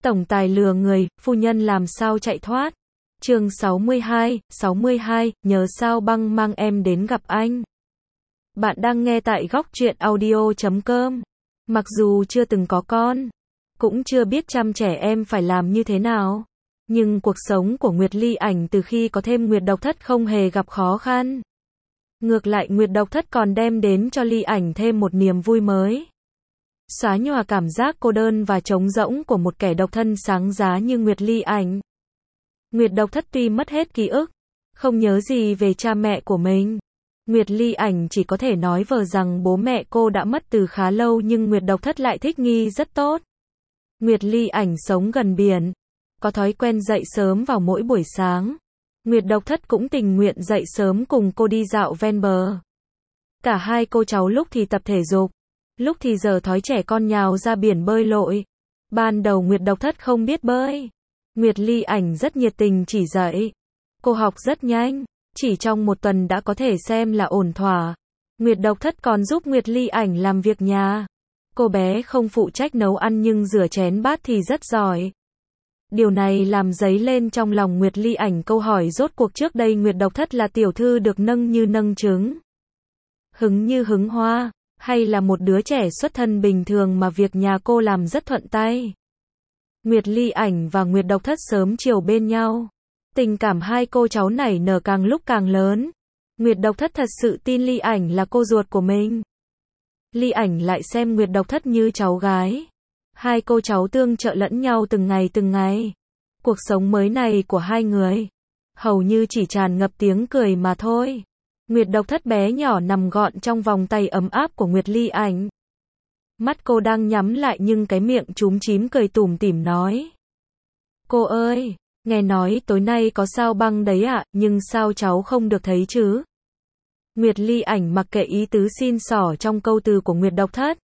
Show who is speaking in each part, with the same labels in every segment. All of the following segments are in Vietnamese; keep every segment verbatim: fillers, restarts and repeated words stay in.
Speaker 1: Tổng tài lừa người, phu nhân làm sao chạy thoát. Chương sáu mươi hai, sáu mươi hai, nhờ Sao Băng mang em đến gặp anh. Bạn đang nghe tại góc truyện audio chấm com. Mặc dù chưa từng có con, cũng chưa biết chăm trẻ em phải làm như thế nào, nhưng cuộc sống của Nguyệt Ly Ảnh từ khi có thêm Nguyệt Độc Thất không hề gặp khó khăn. Ngược lại Nguyệt Độc Thất còn đem đến cho Ly Ảnh thêm một niềm vui mới. Xóa nhòa cảm giác cô đơn và trống rỗng của một kẻ độc thân sáng giá như Nguyệt Ly Ảnh. Nguyệt Độc Thất tuy mất hết ký ức, không nhớ gì về cha mẹ của mình. Nguyệt Ly Ảnh chỉ có thể nói vờ rằng bố mẹ cô đã mất từ khá lâu, nhưng Nguyệt Độc Thất lại thích nghi rất tốt. Nguyệt Ly Ảnh sống gần biển, có thói quen dậy sớm vào mỗi buổi sáng. Nguyệt Độc Thất cũng tình nguyện dậy sớm cùng cô đi dạo ven bờ. Cả hai cô cháu lúc thì tập thể dục, lúc thì giở thói trẻ con nhào ra biển bơi lội. Ban đầu Nguyệt Độc Thất không biết bơi. Nguyệt Ly Ảnh rất nhiệt tình chỉ dạy. Cô học rất nhanh, chỉ trong một tuần đã có thể xem là ổn thỏa. Nguyệt Độc Thất còn giúp Nguyệt Ly Ảnh làm việc nhà. Cô bé không phụ trách nấu ăn nhưng rửa chén bát thì rất giỏi. Điều này làm dấy lên trong lòng Nguyệt Ly Ảnh câu hỏi rốt cuộc trước đây Nguyệt Độc Thất là tiểu thư được nâng như nâng trứng, hứng như hứng hoa, hay là một đứa trẻ xuất thân bình thường mà việc nhà cô làm rất thuận tay. Nguyệt Ly Ảnh và Nguyệt Độc Thất sớm chiều bên nhau. Tình cảm hai cô cháu nảy nở càng lúc càng lớn. Nguyệt Độc Thất thật sự tin Ly Ảnh là cô ruột của mình. Ly Ảnh lại xem Nguyệt Độc Thất như cháu gái. Hai cô cháu tương trợ lẫn nhau từng ngày từng ngày. Cuộc sống mới này của hai người hầu như chỉ tràn ngập tiếng cười mà thôi. Nguyệt Độc Thất bé nhỏ nằm gọn trong vòng tay ấm áp của Nguyệt Ly Ảnh. Mắt cô đang nhắm lại nhưng cái miệng chúm chím cười tủm tỉm nói: "Cô ơi, nghe nói tối nay có Sao Băng đấy ạ, nhưng sao cháu không được thấy chứ?" Nguyệt Ly Ảnh mặc kệ ý tứ xin xỏ trong câu từ của Nguyệt Độc Thất.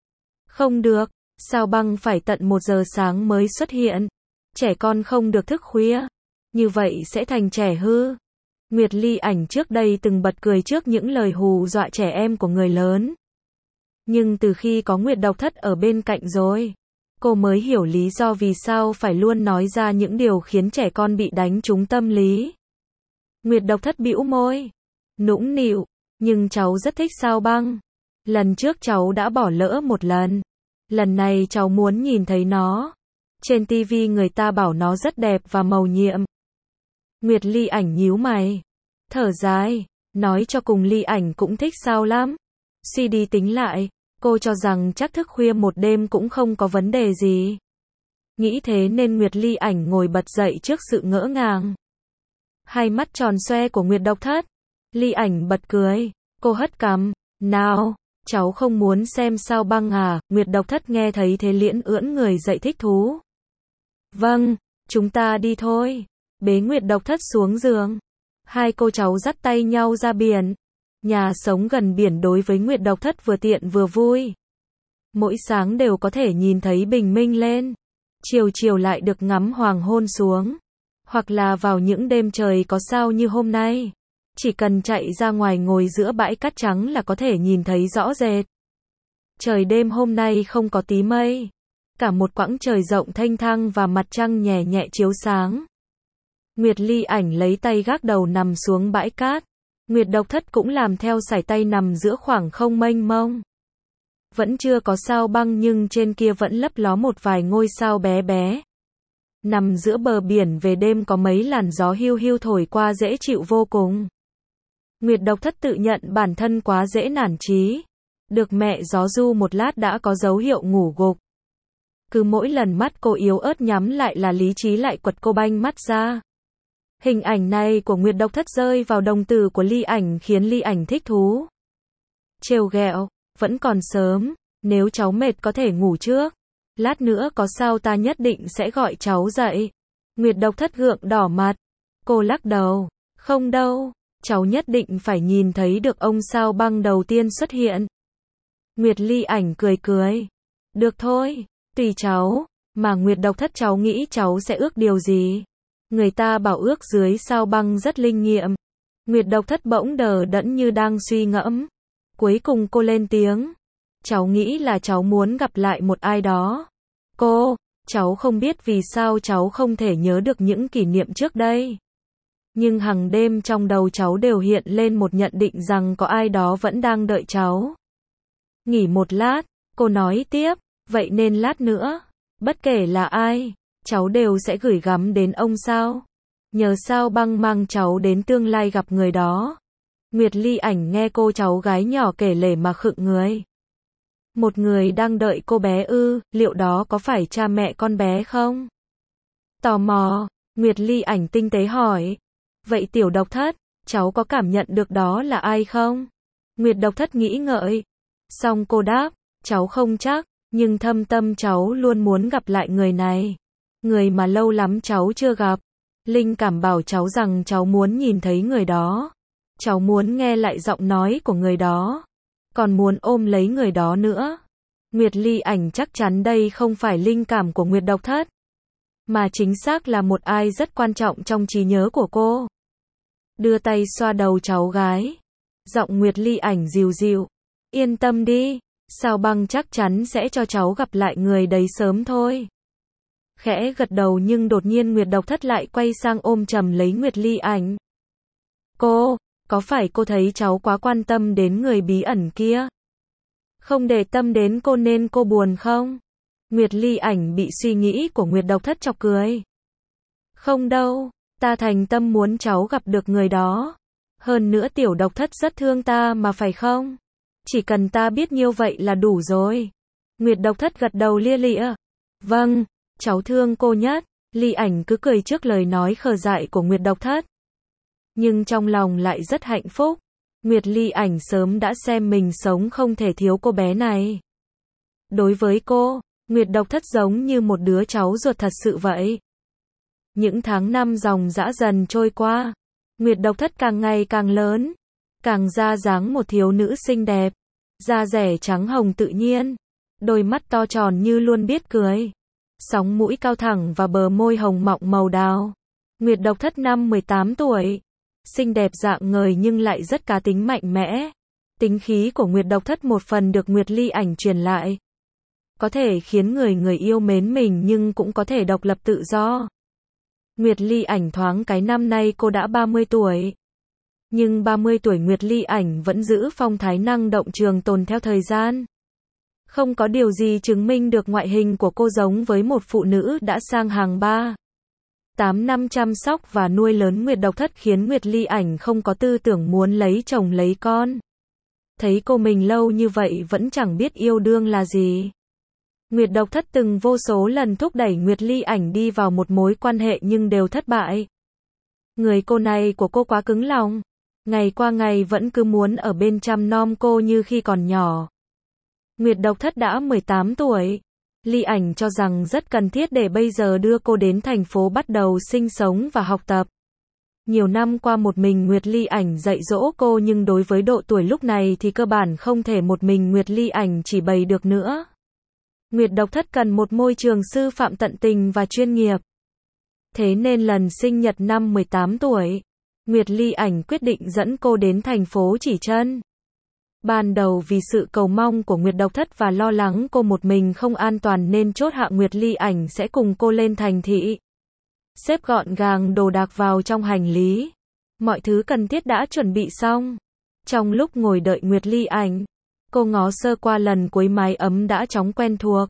Speaker 1: "Không được, Sao Băng phải tận một giờ sáng mới xuất hiện. Trẻ con không được thức khuya, như vậy sẽ thành trẻ hư." Nguyệt Ly Ảnh trước đây từng bật cười trước những lời hù dọa trẻ em của người lớn. Nhưng từ khi có Nguyệt Độc Thất ở bên cạnh rồi, cô mới hiểu lý do vì sao phải luôn nói ra những điều khiến trẻ con bị đánh trúng tâm lý. Nguyệt Độc Thất bĩu môi, nũng nịu, "Nhưng cháu rất thích Sao Băng. Lần trước cháu đã bỏ lỡ một lần. Lần này cháu muốn nhìn thấy nó. Trên ti vi người ta bảo nó rất đẹp và mầu nhiệm." Nguyệt Ly Ảnh nhíu mày, thở dài, nói cho cùng Ly Ảnh cũng thích Sao lắm. Suy đi tính lại, cô cho rằng chắc thức khuya một đêm cũng không có vấn đề gì. Nghĩ thế nên Nguyệt Ly Ảnh ngồi bật dậy trước sự ngỡ ngàng. Hai mắt tròn xoe của Nguyệt Độc Thất. Ly Ảnh bật cười, cô hất cằm, "Nào, cháu không muốn xem Sao Băng à?" Nguyệt Độc Thất nghe thấy thế liễn ưỡn người dậy thích thú. "Vâng, chúng ta đi thôi." Bế Nguyệt Độc Thất xuống giường. Hai cô cháu dắt tay nhau ra biển. Nhà sống gần biển đối với Nguyệt Độc Thất vừa tiện vừa vui. Mỗi sáng đều có thể nhìn thấy bình minh lên. Chiều chiều lại được ngắm hoàng hôn xuống. Hoặc là vào những đêm trời có sao như hôm nay. Chỉ cần chạy ra ngoài ngồi giữa bãi cát trắng là có thể nhìn thấy rõ rệt. Trời đêm hôm nay không có tí mây. Cả một quãng trời rộng thênh thang và mặt trăng nhẹ nhẹ chiếu sáng. Nguyệt Ly Ảnh lấy tay gác đầu nằm xuống bãi cát. Nguyệt Độc Thất cũng làm theo sải tay nằm giữa khoảng không mênh mông. Vẫn chưa có Sao Băng nhưng trên kia vẫn lấp ló một vài ngôi sao bé bé. Nằm giữa bờ biển về đêm có mấy làn gió hiu hiu thổi qua dễ chịu vô cùng. Nguyệt Độc Thất tự nhận bản thân quá dễ nản chí. Được mẹ gió du một lát đã có dấu hiệu ngủ gục. Cứ mỗi lần mắt cô yếu ớt nhắm lại là lý trí lại quật cô banh mắt ra. Hình ảnh này của Nguyệt Độc Thất rơi vào đồng tử của Ly Ảnh khiến Ly Ảnh thích thú. Trêu ghẹo, "Vẫn còn sớm, nếu cháu mệt có thể ngủ trước. Lát nữa có sao ta nhất định sẽ gọi cháu dậy." Nguyệt Độc Thất gượng đỏ mặt. Cô lắc đầu, "Không đâu, cháu nhất định phải nhìn thấy được ông Sao Băng đầu tiên xuất hiện." Nguyệt Ly Ảnh cười cười, "Được thôi, tùy cháu." Mà Nguyệt Độc Thất cháu nghĩ cháu sẽ ước điều gì? Người ta bảo ước dưới Sao Băng rất linh nghiệm. Nguyệt Độc Thất bỗng đờ đẫn như đang suy ngẫm. Cuối cùng cô lên tiếng. "Cháu nghĩ là cháu muốn gặp lại một ai đó." "Cô, Cháu không biết vì sao cháu không thể nhớ được những kỷ niệm trước đây. Nhưng hàng đêm trong đầu cháu đều hiện lên một nhận định rằng có ai đó vẫn đang đợi cháu. Nghỉ một lát, cô nói tiếp, vậy nên lát nữa, bất kể là ai, cháu đều sẽ gửi gắm đến ông sao. Nhờ sao băng mang cháu đến tương lai gặp người đó. Nguyệt Ly Ảnh nghe cô cháu gái nhỏ kể lể mà khựng người. Một người đang đợi cô bé ư, liệu đó có phải cha mẹ con bé không? Tò mò, Nguyệt Ly Ảnh tinh tế hỏi. Vậy Tiểu Độc Thất, cháu có cảm nhận được đó là ai không? Nguyệt Độc Thất nghĩ ngợi. Xong cô đáp, cháu không chắc, nhưng thâm tâm cháu luôn muốn gặp lại người này. Người mà lâu lắm cháu chưa gặp. Linh cảm bảo cháu rằng cháu muốn nhìn thấy người đó. Cháu muốn nghe lại giọng nói của người đó. Còn muốn ôm lấy người đó nữa. Nguyệt Ly Ảnh chắc chắn đây không phải linh cảm của Nguyệt Độc Thất, mà chính xác là một ai rất quan trọng trong trí nhớ của cô. Đưa tay xoa đầu cháu gái. Giọng Nguyệt Ly Ảnh dịu dịu. Yên tâm đi, Sao Băng chắc chắn sẽ cho cháu gặp lại người đấy sớm thôi. Khẽ gật đầu nhưng đột nhiên Nguyệt Độc Thất lại quay sang ôm chầm lấy Nguyệt Ly Ảnh. Cô, có phải cô thấy cháu quá quan tâm đến người bí ẩn kia? Không để tâm đến cô nên cô buồn không? Nguyệt Ly Ảnh bị suy nghĩ của Nguyệt Độc Thất chọc cười. Không đâu, ta thành tâm muốn cháu gặp được người đó. Hơn nữa Tiểu Độc Thất rất thương ta mà phải không? Chỉ cần ta biết nhiêu vậy là đủ rồi. Nguyệt Độc Thất gật đầu lia lịa. Vâng, cháu thương cô nhất. Ly Ảnh cứ cười trước lời nói khờ dại của Nguyệt Độc Thất. Nhưng trong lòng lại rất hạnh phúc. Nguyệt Ly Ảnh sớm đã xem mình sống không thể thiếu cô bé này. Đối với cô, Nguyệt Độc Thất giống như một đứa cháu ruột thật sự vậy. Những tháng năm dòng dã dần trôi qua, Nguyệt Độc Thất càng ngày càng lớn, càng ra dáng một thiếu nữ xinh đẹp, da dẻ trắng hồng tự nhiên, đôi mắt to tròn như luôn biết cười, sóng mũi cao thẳng và bờ môi hồng mọng màu đào. Nguyệt Độc Thất năm mười tám tuổi, xinh đẹp rạng ngời nhưng lại rất cá tính mạnh mẽ. Tính khí của Nguyệt Độc Thất một phần được Nguyệt Ly Ảnh truyền lại. Có thể khiến người người yêu mến mình nhưng cũng có thể độc lập tự do. Nguyệt Ly Ảnh thoáng cái năm nay cô đã ba mươi tuổi. Nhưng ba mươi tuổi Nguyệt Ly Ảnh vẫn giữ phong thái năng động trường tồn theo thời gian. Không có điều gì chứng minh được ngoại hình của cô giống với một phụ nữ đã sang hàng ba tám năm chăm sóc và nuôi lớn Nguyệt Độc Thất khiến Nguyệt Ly Ảnh không có tư tưởng muốn lấy chồng lấy con. Thấy cô mình lâu như vậy vẫn chẳng biết yêu đương là gì. Nguyệt Độc Thất từng vô số lần thúc đẩy Nguyệt Ly Ảnh đi vào một mối quan hệ nhưng đều thất bại. Người cô này của cô quá cứng lòng. Ngày qua ngày vẫn cứ muốn ở bên chăm nom cô như khi còn nhỏ. Nguyệt Độc Thất đã mười tám tuổi. Ly Ảnh cho rằng rất cần thiết để bây giờ đưa cô đến thành phố bắt đầu sinh sống và học tập. Nhiều năm qua một mình Nguyệt Ly Ảnh dạy dỗ cô nhưng đối với độ tuổi lúc này thì cơ bản không thể một mình Nguyệt Ly Ảnh chỉ bày được nữa. Nguyệt Độc Thất cần một môi trường sư phạm tận tình và chuyên nghiệp. Thế nên lần sinh nhật năm mười tám tuổi, Nguyệt Ly Ảnh quyết định dẫn cô đến thành phố Chỉ Trân. Ban đầu vì sự cầu mong của Nguyệt Độc Thất và lo lắng cô một mình không an toàn nên chốt hạ Nguyệt Ly Ảnh sẽ cùng cô lên thành thị. Xếp gọn gàng đồ đạc vào trong hành lý. Mọi thứ cần thiết đã chuẩn bị xong. Trong lúc ngồi đợi Nguyệt Ly Ảnh, cô ngó sơ qua lần cuối mái ấm đã chóng quen thuộc.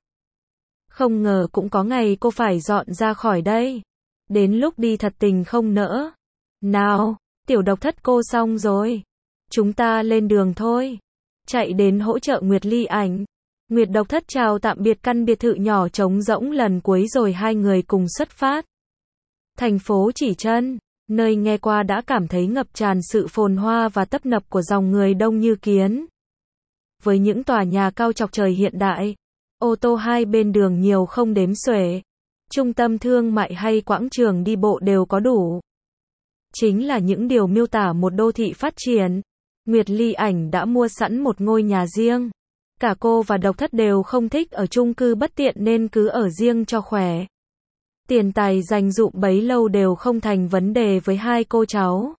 Speaker 1: Không ngờ cũng có ngày cô phải dọn ra khỏi đây. Đến lúc đi thật tình không nỡ. Nào, Tiểu Độc Thất cô xong rồi. Chúng ta lên đường thôi. Chạy đến hỗ trợ Nguyệt Ly Ảnh. Nguyệt Độc Thất chào tạm biệt căn biệt thự nhỏ trống rỗng lần cuối rồi hai người cùng xuất phát. Thành phố Chỉ Trân, nơi nghe qua đã cảm thấy ngập tràn sự phồn hoa và tấp nập của dòng người đông như kiến. Với những tòa nhà cao chọc trời hiện đại, ô tô hai bên đường nhiều không đếm xuể, trung tâm thương mại hay quảng trường đi bộ đều có đủ. Chính là những điều miêu tả một đô thị phát triển. Nguyệt Ly Ảnh đã mua sẵn một ngôi nhà riêng. Cả cô và Độc Thất đều không thích ở chung cư bất tiện nên cứ ở riêng cho khỏe. Tiền tài dành dụm bấy lâu đều không thành vấn đề với hai cô cháu.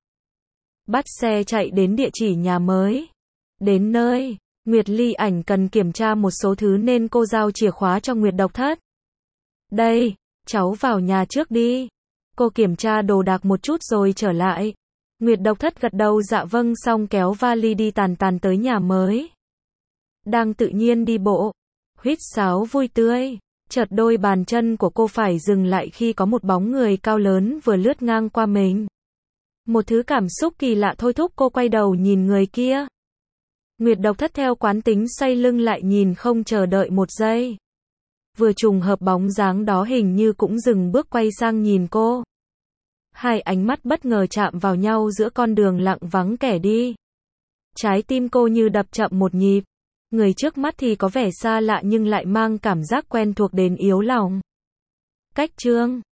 Speaker 1: Bắt xe chạy đến địa chỉ nhà mới. Đến nơi, Nguyệt Ly Ảnh cần kiểm tra một số thứ nên cô giao chìa khóa cho Nguyệt Độc Thất. Đây, cháu vào nhà trước đi. Cô kiểm tra đồ đạc một chút rồi trở lại. Nguyệt Độc Thất gật đầu dạ vâng xong kéo vali đi tàn tàn tới nhà mới. Đang tự nhiên đi bộ, huýt sáo vui tươi, chợt đôi bàn chân của cô phải dừng lại khi có một bóng người cao lớn vừa lướt ngang qua mình. Một thứ cảm xúc kỳ lạ thôi thúc cô quay đầu nhìn người kia. Nguyệt Độc Thất theo quán tính xoay lưng lại nhìn không chờ đợi một giây. Vừa trùng hợp bóng dáng đó hình như cũng dừng bước quay sang nhìn cô. Hai ánh mắt bất ngờ chạm vào nhau giữa con đường lặng vắng kẻ đi. Trái tim cô như đập chậm một nhịp. Người trước mắt thì có vẻ xa lạ nhưng lại mang cảm giác quen thuộc đến yếu lòng. Cách chương